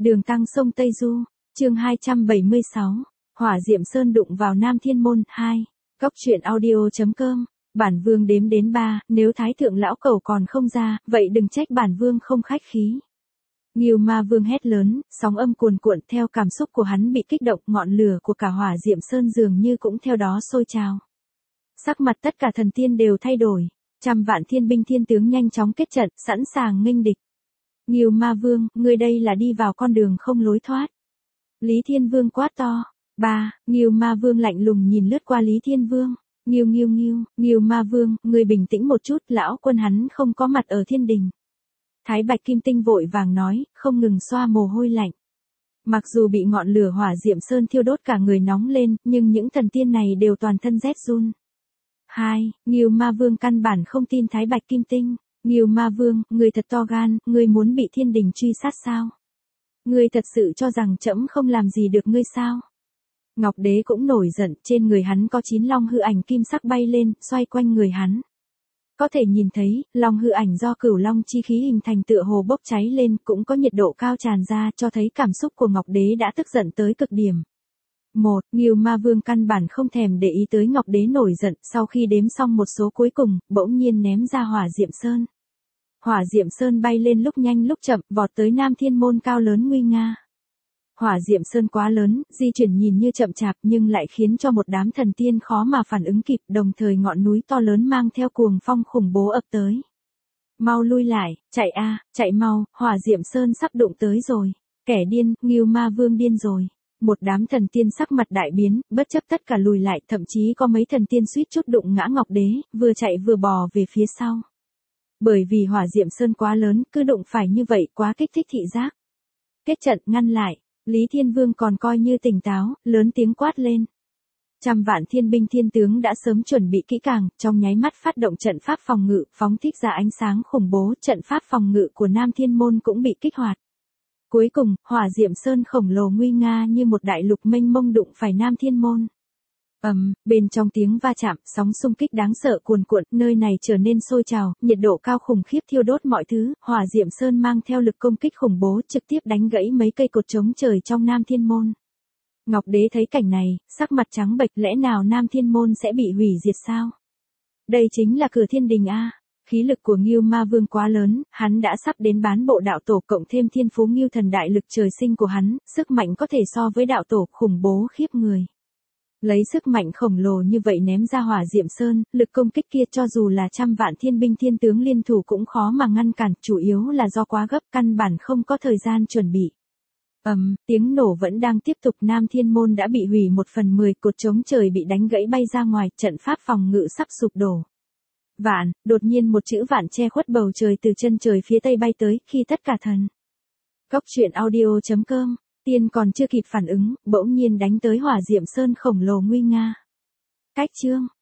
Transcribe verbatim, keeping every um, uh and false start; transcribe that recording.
Đường tăng sông Tây Du, chương hai trăm bảy mươi sáu, Hỏa Diệm Sơn đụng vào Nam Thiên Môn, hai. Góc truyện audio.com, bản vương đếm đến ba, nếu Thái Thượng Lão Cẩu còn không ra, vậy đừng trách bản vương không khách khí. Ngưu Ma Vương hét lớn, sóng âm cuồn cuộn theo cảm xúc của hắn bị kích động, ngọn lửa của cả Hỏa Diệm Sơn dường như cũng theo đó sôi trào. Sắc mặt tất cả thần tiên đều thay đổi, trăm vạn thiên binh thiên tướng nhanh chóng kết trận, sẵn sàng nghênh địch. Ngưu Ma Vương, ngươi đây là đi vào con đường không lối thoát. Lý Thiên Vương quát to. Ba, Ngưu Ma Vương lạnh lùng nhìn lướt qua Lý Thiên Vương. Ngưu Ngưu Ngưu, Ngưu Ma Vương, ngươi bình tĩnh một chút, lão quân hắn không có mặt ở thiên đình. Thái Bạch Kim Tinh vội vàng nói, không ngừng xoa mồ hôi lạnh. Mặc dù bị ngọn lửa Hỏa Diệm Sơn thiêu đốt cả người nóng lên, nhưng những thần tiên này đều toàn thân rét run. Hai, Ngưu Ma Vương căn bản không tin Thái Bạch Kim Tinh. Ngưu Ma Vương, ngươi thật to gan, ngươi muốn bị thiên đình truy sát sao? Ngươi thật sự cho rằng trẫm không làm gì được ngươi sao? Ngọc Đế cũng nổi giận, trên người hắn có chín long hư ảnh kim sắc bay lên, xoay quanh người hắn. Có thể nhìn thấy, long hư ảnh do cửu long chi khí hình thành tựa hồ bốc cháy lên, cũng có nhiệt độ cao tràn ra, cho thấy cảm xúc của Ngọc Đế đã tức giận tới cực điểm. Một, Ngưu Ma Vương căn bản không thèm để ý tới Ngọc Đế nổi giận, sau khi đếm xong một số cuối cùng, bỗng nhiên ném ra Hỏa Diệm Sơn. Hỏa Diệm Sơn bay lên lúc nhanh lúc chậm, vọt tới Nam Thiên Môn cao lớn nguy nga. Hỏa Diệm Sơn quá lớn, di chuyển nhìn như chậm chạp nhưng lại khiến cho một đám thần tiên khó mà phản ứng kịp, đồng thời ngọn núi to lớn mang theo cuồng phong khủng bố ập tới. Mau lui lại, chạy a, chạy mau, Hỏa Diệm Sơn sắp đụng tới rồi. Kẻ điên, Ngưu Ma Vương điên rồi. Một đám thần tiên sắc mặt đại biến, bất chấp tất cả lùi lại, thậm chí có mấy thần tiên suýt chút đụng ngã Ngọc Đế, vừa chạy vừa bò về phía sau. Bởi vì Hỏa Diệm Sơn quá lớn, cứ đụng phải như vậy quá kích thích thị giác. Kết trận ngăn lại, Lý Thiên Vương còn coi như tỉnh táo, lớn tiếng quát lên. Trăm vạn thiên binh thiên tướng đã sớm chuẩn bị kỹ càng, trong nháy mắt phát động trận pháp phòng ngự, phóng thích ra ánh sáng khủng bố, trận pháp phòng ngự của Nam Thiên Môn cũng bị kích hoạt. Cuối cùng, Hỏa Diệm Sơn khổng lồ nguy nga như một đại lục mênh mông đụng phải Nam Thiên Môn. Ầm, um, bên trong tiếng va chạm, sóng xung kích đáng sợ cuồn cuộn, nơi này trở nên sôi trào, nhiệt độ cao khủng khiếp thiêu đốt mọi thứ, Hỏa Diệm Sơn mang theo lực công kích khủng bố, trực tiếp đánh gãy mấy cây cột chống trời trong Nam Thiên Môn. Ngọc Đế thấy cảnh này, sắc mặt trắng bệch, lẽ nào Nam Thiên Môn sẽ bị hủy diệt sao? Đây chính là cửa thiên đình a. Khí lực của Ngưu Ma Vương quá lớn, hắn đã sắp đến bán bộ đạo tổ cộng thêm thiên phú Ngưu Thần đại lực trời sinh của hắn, sức mạnh có thể so với đạo tổ khủng bố khiếp người. Lấy sức mạnh khổng lồ như vậy ném ra Hỏa Diệm Sơn, lực công kích kia cho dù là trăm vạn thiên binh thiên tướng liên thủ cũng khó mà ngăn cản, chủ yếu là do quá gấp, căn bản không có thời gian chuẩn bị. Ầm, um, tiếng nổ vẫn đang tiếp tục, Nam Thiên Môn đã bị hủy một phần mười, cột chống trời bị đánh gãy bay ra ngoài, trận pháp phòng ngự sắp sụp đổ. Vạn, đột nhiên một chữ vạn che khuất bầu trời từ chân trời phía tây bay tới, khi tất cả thần. Góc truyện audio.com, tiên còn chưa kịp phản ứng, bỗng nhiên đánh tới Hỏa Diệm Sơn khổng lồ nguy nga. Cách chương,